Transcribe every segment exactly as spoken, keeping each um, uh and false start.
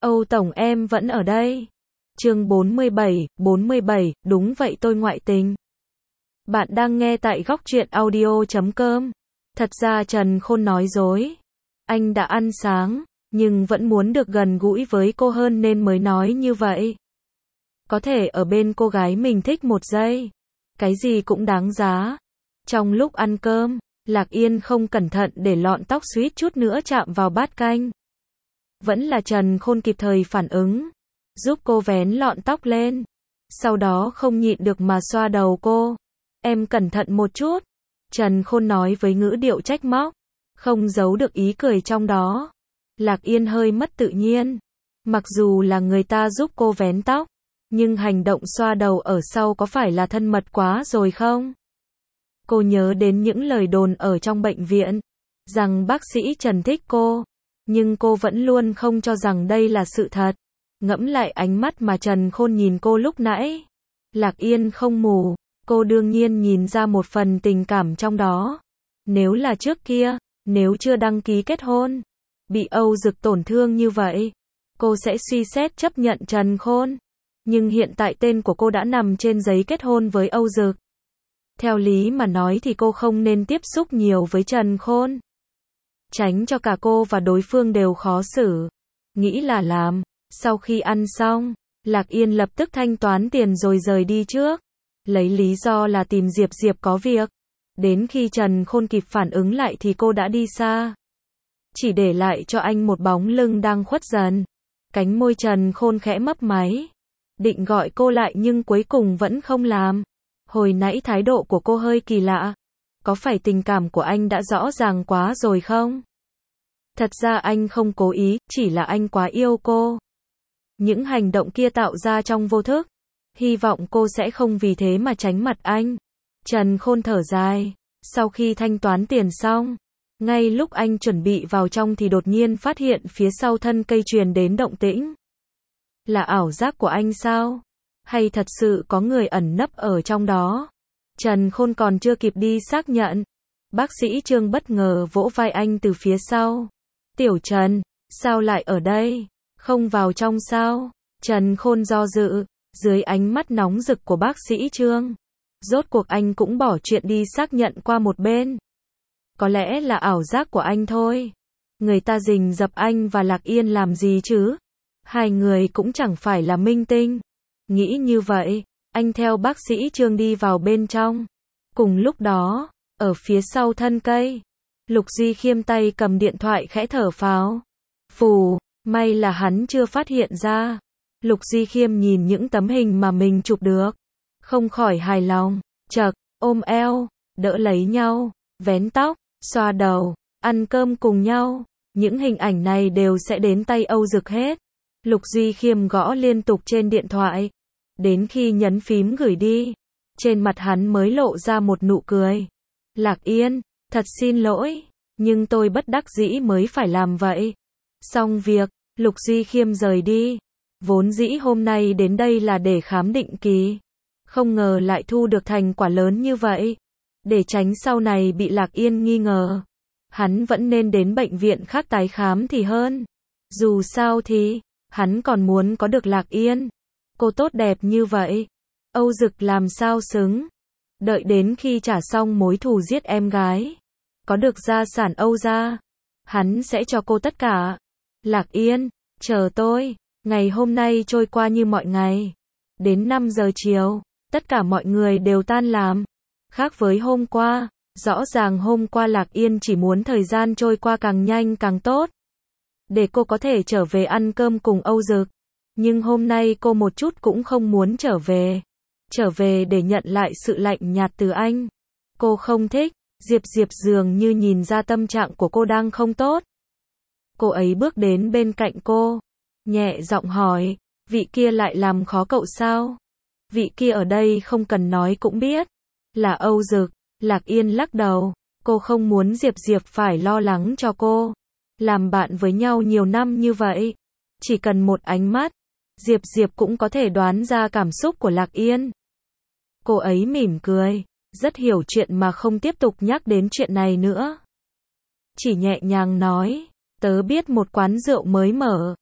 Âu Tổng em vẫn ở đây. Chương bốn mươi bảy, bốn mươi bảy, đúng vậy tôi ngoại tình. Bạn đang nghe tại góc truyện audio chấm com. Thật ra Trần Khôn nói dối. Anh đã ăn sáng, nhưng vẫn muốn được gần gũi với cô hơn nên mới nói như vậy. Có thể ở bên cô gái mình thích một giây. Cái gì cũng đáng giá. Trong lúc ăn cơm, Lạc Yên không cẩn thận để lọn tóc suýt chút nữa chạm vào bát canh. Vẫn là Trần Khôn kịp thời phản ứng, giúp cô vén lọn tóc lên. Sau đó không nhịn được mà xoa đầu cô. Em cẩn thận một chút. Trần Khôn nói với ngữ điệu trách móc, không giấu được ý cười trong đó. Lạc Yên hơi mất tự nhiên. Mặc dù là người ta giúp cô vén tóc, nhưng hành động xoa đầu ở sau có phải là thân mật quá rồi không? Cô nhớ đến những lời đồn ở trong bệnh viện, rằng bác sĩ Trần thích cô, nhưng cô vẫn luôn không cho rằng đây là sự thật. Ngẫm lại ánh mắt mà Trần Khôn nhìn cô lúc nãy, Lạc Yên không mù, cô đương nhiên nhìn ra một phần tình cảm trong đó. Nếu là trước kia, nếu chưa đăng ký kết hôn, bị Âu Dực tổn thương như vậy, cô sẽ suy xét chấp nhận Trần Khôn. Nhưng hiện tại tên của cô đã nằm trên giấy kết hôn với Âu Dực. Theo lý mà nói thì cô không nên tiếp xúc nhiều với Trần Khôn, tránh cho cả cô và đối phương đều khó xử. Nghĩ là làm. Sau khi ăn xong, Lạc Yên lập tức thanh toán tiền rồi rời đi trước, lấy lý do là tìm Diệp Diệp có việc. Đến khi Trần Khôn kịp phản ứng lại thì cô đã đi xa, chỉ để lại cho anh một bóng lưng đang khuất dần. Cánh môi Trần Khôn khẽ mấp máy, định gọi cô lại nhưng cuối cùng vẫn không làm. Hồi nãy thái độ của cô hơi kỳ lạ. Có phải tình cảm của anh đã rõ ràng quá rồi không? Thật ra anh không cố ý, chỉ là anh quá yêu cô. Những hành động kia tạo ra trong vô thức. Hy vọng cô sẽ không vì thế mà tránh mặt anh. Trần Khôn thở dài. Sau khi thanh toán tiền xong, ngay lúc anh chuẩn bị vào trong thì đột nhiên phát hiện phía sau thân cây truyền đến động tĩnh. Là ảo giác của anh sao? Hay thật sự có người ẩn nấp ở trong đó? Trần Khôn còn chưa kịp đi xác nhận, bác sĩ Trương bất ngờ vỗ vai anh từ phía sau. Tiểu Trần, sao lại ở đây? Không vào trong sao? Trần Khôn do dự, dưới ánh mắt nóng rực của bác sĩ Trương. Rốt cuộc anh cũng bỏ chuyện đi xác nhận qua một bên. Có lẽ là ảo giác của anh thôi. Người ta rình rập anh và Lạc Yên làm gì chứ? Hai người cũng chẳng phải là minh tinh. Nghĩ như vậy, anh theo bác sĩ Trương đi vào bên trong. Cùng lúc đó, ở phía sau thân cây, Lục Duy Khiêm tay cầm điện thoại khẽ thở phào. Phù, may là hắn chưa phát hiện ra. Lục Duy Khiêm nhìn những tấm hình mà mình chụp được, không khỏi hài lòng. Chậc, ôm eo, đỡ lấy nhau, vén tóc, xoa đầu, ăn cơm cùng nhau. Những hình ảnh này đều sẽ đến tay Âu Dực hết. Lục Duy Khiêm gõ liên tục trên điện thoại. Đến khi nhấn phím gửi đi, trên mặt hắn mới lộ ra một nụ cười. Lạc Yên, thật xin lỗi, nhưng tôi bất đắc dĩ mới phải làm vậy. Xong việc, Lục Duy Khiêm rời đi. Vốn dĩ hôm nay đến đây là để khám định kỳ, không ngờ lại thu được thành quả lớn như vậy. Để tránh sau này bị Lạc Yên nghi ngờ, hắn vẫn nên đến bệnh viện khác tái khám thì hơn. Dù sao thì, hắn còn muốn có được Lạc Yên. Cô tốt đẹp như vậy, Âu Dực làm sao xứng. Đợi đến khi trả xong mối thù giết em gái, có được gia sản Âu gia, hắn sẽ cho cô tất cả. Lạc Yên, chờ tôi. Ngày hôm nay trôi qua như mọi ngày. Đến năm giờ chiều, tất cả mọi người đều tan làm. Khác với hôm qua, rõ ràng hôm qua Lạc Yên chỉ muốn thời gian trôi qua càng nhanh càng tốt, để cô có thể trở về ăn cơm cùng Âu Dực. Nhưng hôm nay cô một chút cũng không muốn trở về. Trở về để nhận lại sự lạnh nhạt từ anh. Cô không thích. Diệp Diệp dường như nhìn ra tâm trạng của cô đang không tốt. Cô ấy bước đến bên cạnh cô, nhẹ giọng hỏi, vị kia lại làm khó cậu sao? Vị kia ở đây không cần nói cũng biết. Là Âu Dực. Lạc Yên lắc đầu. Cô không muốn Diệp Diệp phải lo lắng cho cô. Làm bạn với nhau nhiều năm như vậy, chỉ cần một ánh mắt, Diệp Diệp cũng có thể đoán ra cảm xúc của Lạc Yên. Cô ấy mỉm cười, rất hiểu chuyện mà không tiếp tục nhắc đến chuyện này nữa. Chỉ nhẹ nhàng nói, tớ biết một quán rượu mới mở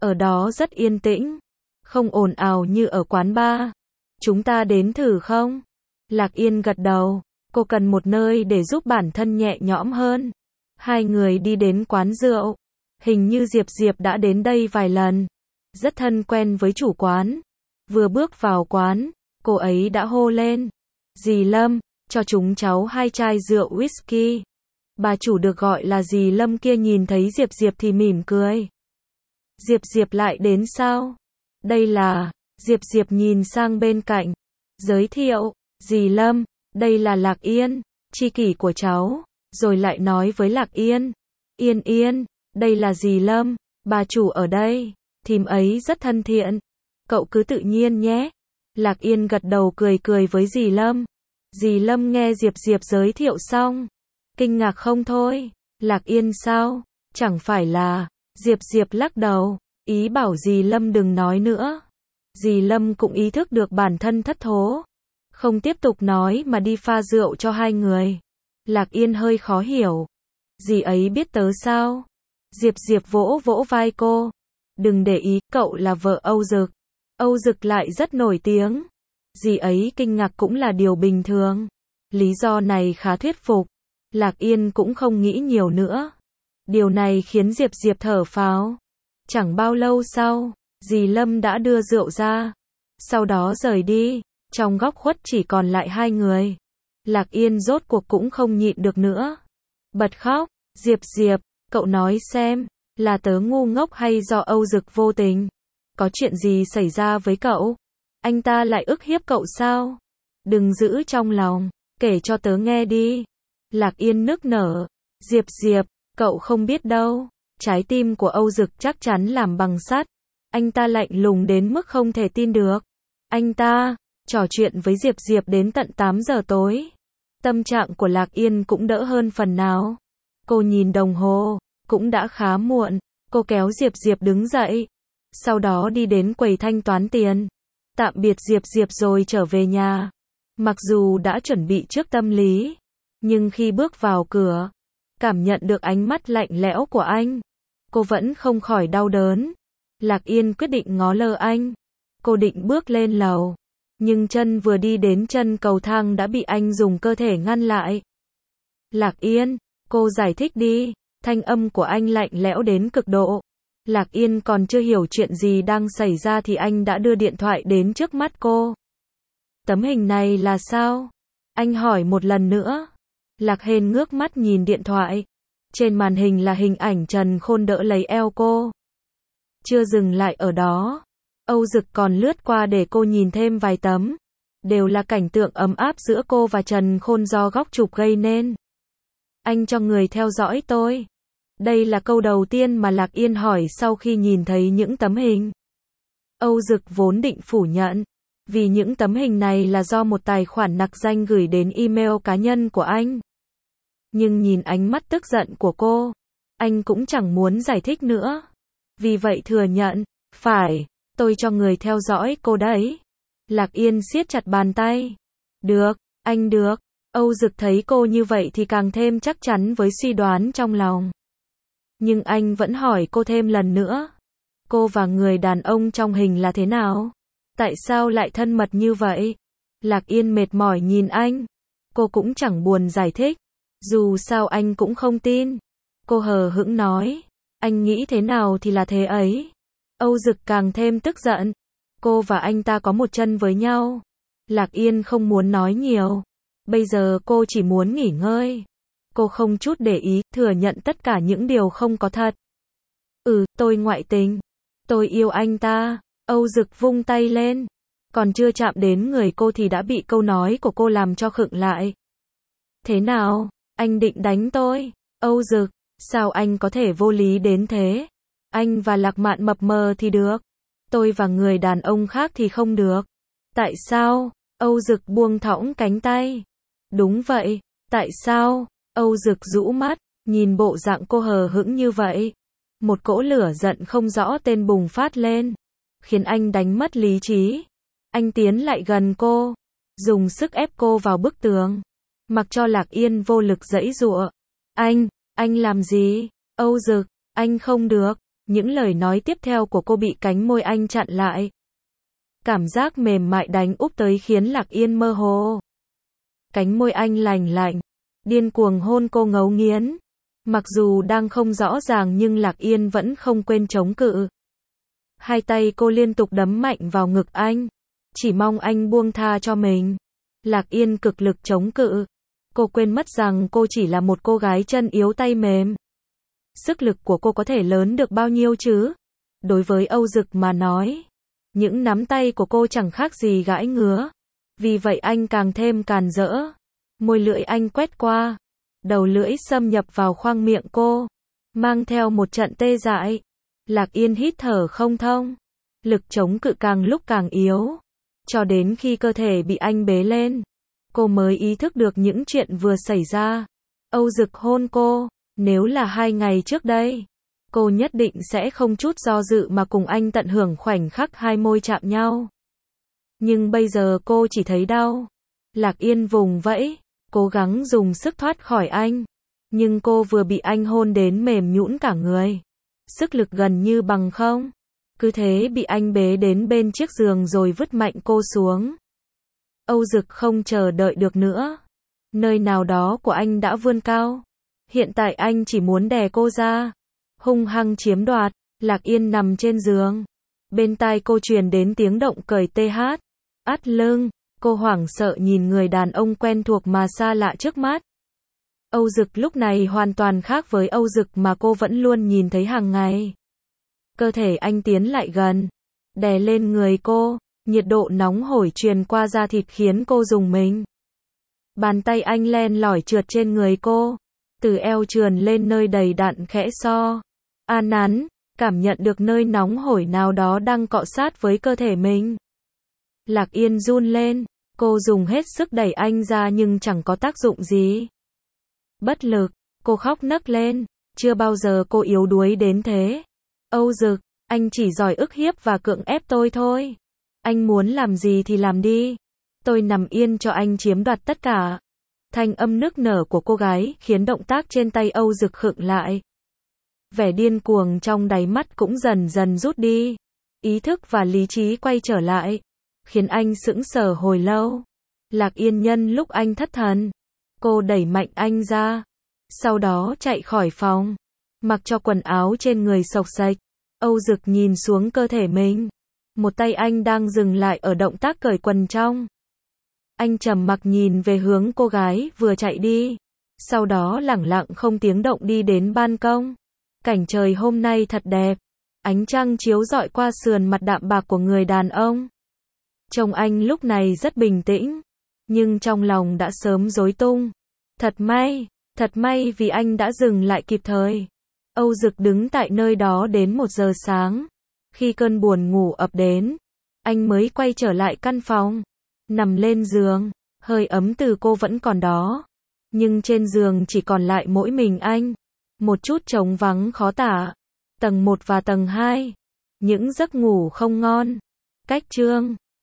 Ở đó rất yên tĩnh, không ồn ào như ở quán bar. Chúng ta đến thử không? Lạc Yên gật đầu, cô cần một nơi để giúp bản thân nhẹ nhõm hơn. Hai người đi đến quán rượu. Hình như Diệp Diệp đã đến đây vài lần, rất thân quen với chủ quán. Vừa bước vào quán, cô ấy đã hô lên: "Dì Lâm, cho chúng cháu hai chai rượu whisky." Bà chủ được gọi là dì Lâm kia nhìn thấy Diệp Diệp thì mỉm cười. "Diệp Diệp lại đến sao? Đây là..." Diệp Diệp nhìn sang bên cạnh, giới thiệu: "Dì Lâm, đây là Lạc Yên, tri kỷ của cháu." Rồi lại nói với Lạc Yên: "Yên Yên, đây là dì Lâm, bà chủ ở đây, thím ấy rất thân thiện. Cậu cứ tự nhiên nhé." Lạc Yên gật đầu cười cười với dì Lâm. Dì Lâm nghe Diệp Diệp giới thiệu xong, kinh ngạc không thôi. "Lạc Yên sao? Chẳng phải là..." Diệp Diệp lắc đầu, ý bảo dì Lâm đừng nói nữa. Dì Lâm cũng ý thức được bản thân thất thố, không tiếp tục nói mà đi pha rượu cho hai người. Lạc Yên hơi khó hiểu. "Dì ấy biết tớ sao?" Diệp Diệp vỗ vỗ vai cô. "Đừng để ý, cậu là vợ Âu Dực. Âu Dực lại rất nổi tiếng." Dì ấy kinh ngạc cũng là điều bình thường. Lý do này khá thuyết phục. Lạc Yên cũng không nghĩ nhiều nữa. Điều này khiến Diệp Diệp thở phào. Chẳng bao lâu sau, dì Lâm đã đưa rượu ra, sau đó rời đi. Trong góc khuất chỉ còn lại hai người. Lạc Yên rốt cuộc cũng không nhịn được nữa, bật khóc. "Diệp Diệp, cậu nói xem, là tớ ngu ngốc hay do Âu Dực vô tình? Có chuyện gì xảy ra với cậu? Anh ta lại ức hiếp cậu sao? Đừng giữ trong lòng, kể cho tớ nghe đi." Lạc Yên nức nở. "Diệp Diệp, cậu không biết đâu, trái tim của Âu Dực chắc chắn làm bằng sắt. Anh ta lạnh lùng đến mức không thể tin được. Anh ta..." Trò chuyện với Diệp Diệp đến tận tám giờ tối. Tâm trạng của Lạc Yên cũng đỡ hơn phần nào. Cô nhìn đồng hồ, cũng đã khá muộn. Cô kéo Diệp Diệp đứng dậy, sau đó đi đến quầy thanh toán tiền. Tạm biệt Diệp Diệp rồi trở về nhà. Mặc dù đã chuẩn bị trước tâm lý, nhưng khi bước vào cửa, cảm nhận được ánh mắt lạnh lẽo của anh, cô vẫn không khỏi đau đớn. Lạc Yên quyết định ngó lơ anh. Cô định bước lên lầu, nhưng chân vừa đi đến chân cầu thang đã bị anh dùng cơ thể ngăn lại. "Lạc Yên, cô giải thích đi." Thanh âm của anh lạnh lẽo đến cực độ. Lạc Yên còn chưa hiểu chuyện gì đang xảy ra thì anh đã đưa điện thoại đến trước mắt cô. "Tấm hình này là sao?" Anh hỏi một lần nữa. Lạc Hên ngước mắt nhìn điện thoại. Trên màn hình là hình ảnh Trần Khôn đỡ lấy eo cô. Chưa dừng lại ở đó, Âu Dực còn lướt qua để cô nhìn thêm vài tấm. Đều là cảnh tượng ấm áp giữa cô và Trần Khôn do góc chụp gây nên. "Anh cho người theo dõi tôi." Đây là câu đầu tiên mà Lạc Yên hỏi sau khi nhìn thấy những tấm hình. Âu Dực vốn định phủ nhận, vì những tấm hình này là do một tài khoản nặc danh gửi đến email cá nhân của anh. Nhưng nhìn ánh mắt tức giận của cô, anh cũng chẳng muốn giải thích nữa. Vì vậy thừa nhận, "Phải, tôi cho người theo dõi cô đấy." Lạc Yên siết chặt bàn tay. "Được, anh được." Âu Dực thấy cô như vậy thì càng thêm chắc chắn với suy đoán trong lòng. Nhưng anh vẫn hỏi cô thêm lần nữa. "Cô và người đàn ông trong hình là thế nào? Tại sao lại thân mật như vậy?" Lạc Yên mệt mỏi nhìn anh. Cô cũng chẳng buồn giải thích. Dù sao anh cũng không tin. Cô hờ hững nói, "Anh nghĩ thế nào thì là thế ấy." Âu Dực càng thêm tức giận. Cô và anh ta có một chân với nhau. Lạc Yên không muốn nói nhiều. Bây giờ cô chỉ muốn nghỉ ngơi. Cô không chút để ý, thừa nhận tất cả những điều không có thật. "Ừ, tôi ngoại tình. Tôi yêu anh ta." Âu Dực vung tay lên. Còn chưa chạm đến người cô thì đã bị câu nói của cô làm cho khựng lại. "Thế nào? Anh định đánh tôi?" "Âu Dực, sao anh có thể vô lý đến thế? Anh và Lạc Mạn mập mờ thì được. Tôi và người đàn ông khác thì không được." "Tại sao?" Âu Dực buông thõng cánh tay. "Đúng vậy, tại sao?" Âu Dực rũ mắt, nhìn bộ dạng cô hờ hững như vậy. Một cỗ lửa giận không rõ tên bùng phát lên, khiến anh đánh mất lý trí. Anh tiến lại gần cô, dùng sức ép cô vào bức tường, mặc cho Lạc Yên vô lực giãy giụa. "Anh, anh làm gì?" "Âu Dực, anh không được." Những lời nói tiếp theo của cô bị cánh môi anh chặn lại. Cảm giác mềm mại đánh úp tới khiến Lạc Yên mơ hồ. Cánh môi anh lành lạnh, điên cuồng hôn cô ngấu nghiến. Mặc dù đang không rõ ràng nhưng Lạc Yên vẫn không quên chống cự. Hai tay cô liên tục đấm mạnh vào ngực anh, chỉ mong anh buông tha cho mình. Lạc Yên cực lực chống cự. Cô quên mất rằng cô chỉ là một cô gái chân yếu tay mềm. Sức lực của cô có thể lớn được bao nhiêu chứ? Đối với Âu Dực mà nói, những nắm tay của cô chẳng khác gì gãi ngứa. Vì vậy anh càng thêm càn rỡ. Môi lưỡi anh quét qua, đầu lưỡi xâm nhập vào khoang miệng cô, mang theo một trận tê dại. Lạc Yên hít thở không thông, lực chống cự càng lúc càng yếu, cho đến khi cơ thể bị anh bế lên, cô mới ý thức được những chuyện vừa xảy ra. Âu Dực hôn cô, nếu là hai ngày trước đây, cô nhất định sẽ không chút do dự mà cùng anh tận hưởng khoảnh khắc hai môi chạm nhau. Nhưng bây giờ cô chỉ thấy đau. Lạc Yên vùng vẫy, cố gắng dùng sức thoát khỏi anh. Nhưng cô vừa bị anh hôn đến mềm nhũn cả người. Sức lực gần như bằng không. Cứ thế bị anh bế đến bên chiếc giường rồi vứt mạnh cô xuống. Âu Dực không chờ đợi được nữa. Nơi nào đó của anh đã vươn cao. Hiện tại anh chỉ muốn đè cô ra, hung hăng chiếm đoạt. Lạc Yên nằm trên giường. Bên tai cô truyền đến tiếng động cởi tê hát. Át lưng, cô hoảng sợ nhìn người đàn ông quen thuộc mà xa lạ trước mắt. Âu Dực lúc này hoàn toàn khác với Âu Dực mà cô vẫn luôn nhìn thấy hàng ngày. Cơ thể anh tiến lại gần, đè lên người cô, nhiệt độ nóng hổi truyền qua da thịt khiến cô rùng mình. Bàn tay anh len lỏi trượt trên người cô, từ eo trườn lên nơi đầy đặn khẽ so. An nắn, cảm nhận được nơi nóng hổi nào đó đang cọ sát với cơ thể mình. Lạc Yên run lên, cô dùng hết sức đẩy anh ra nhưng chẳng có tác dụng gì. Bất lực, cô khóc nấc lên, chưa bao giờ cô yếu đuối đến thế. Âu Dực, anh chỉ giỏi ức hiếp và cưỡng ép tôi thôi. Anh muốn làm gì thì làm đi. Tôi nằm yên cho anh chiếm đoạt tất cả. Thanh âm nức nở của cô gái khiến động tác trên tay Âu Dực khựng lại. Vẻ điên cuồng trong đáy mắt cũng dần dần rút đi. Ý thức và lý trí quay trở lại, khiến anh sững sờ hồi lâu. Lạc Yên nhân lúc anh thất thần, cô đẩy mạnh anh ra, sau đó chạy khỏi phòng, mặc cho quần áo trên người xộc xệch. Âu Dực nhìn xuống cơ thể mình, một tay anh đang dừng lại ở động tác cởi quần trong. Anh trầm mặc nhìn về hướng cô gái vừa chạy đi, sau đó lẳng lặng không tiếng động đi đến ban công. Cảnh trời hôm nay thật đẹp, ánh trăng chiếu rọi qua sườn mặt đạm bạc của người đàn ông. Trông anh lúc này rất bình tĩnh, nhưng trong lòng đã sớm rối tung. Thật may, thật may vì anh đã dừng lại kịp thời. Âu Dực đứng tại nơi đó đến một giờ sáng. Khi cơn buồn ngủ ập đến, anh mới quay trở lại căn phòng. Nằm lên giường, hơi ấm từ cô vẫn còn đó. Nhưng trên giường chỉ còn lại mỗi mình anh. Một chút trống vắng khó tả. Tầng một và tầng hai. Những giấc ngủ không ngon. Cách chương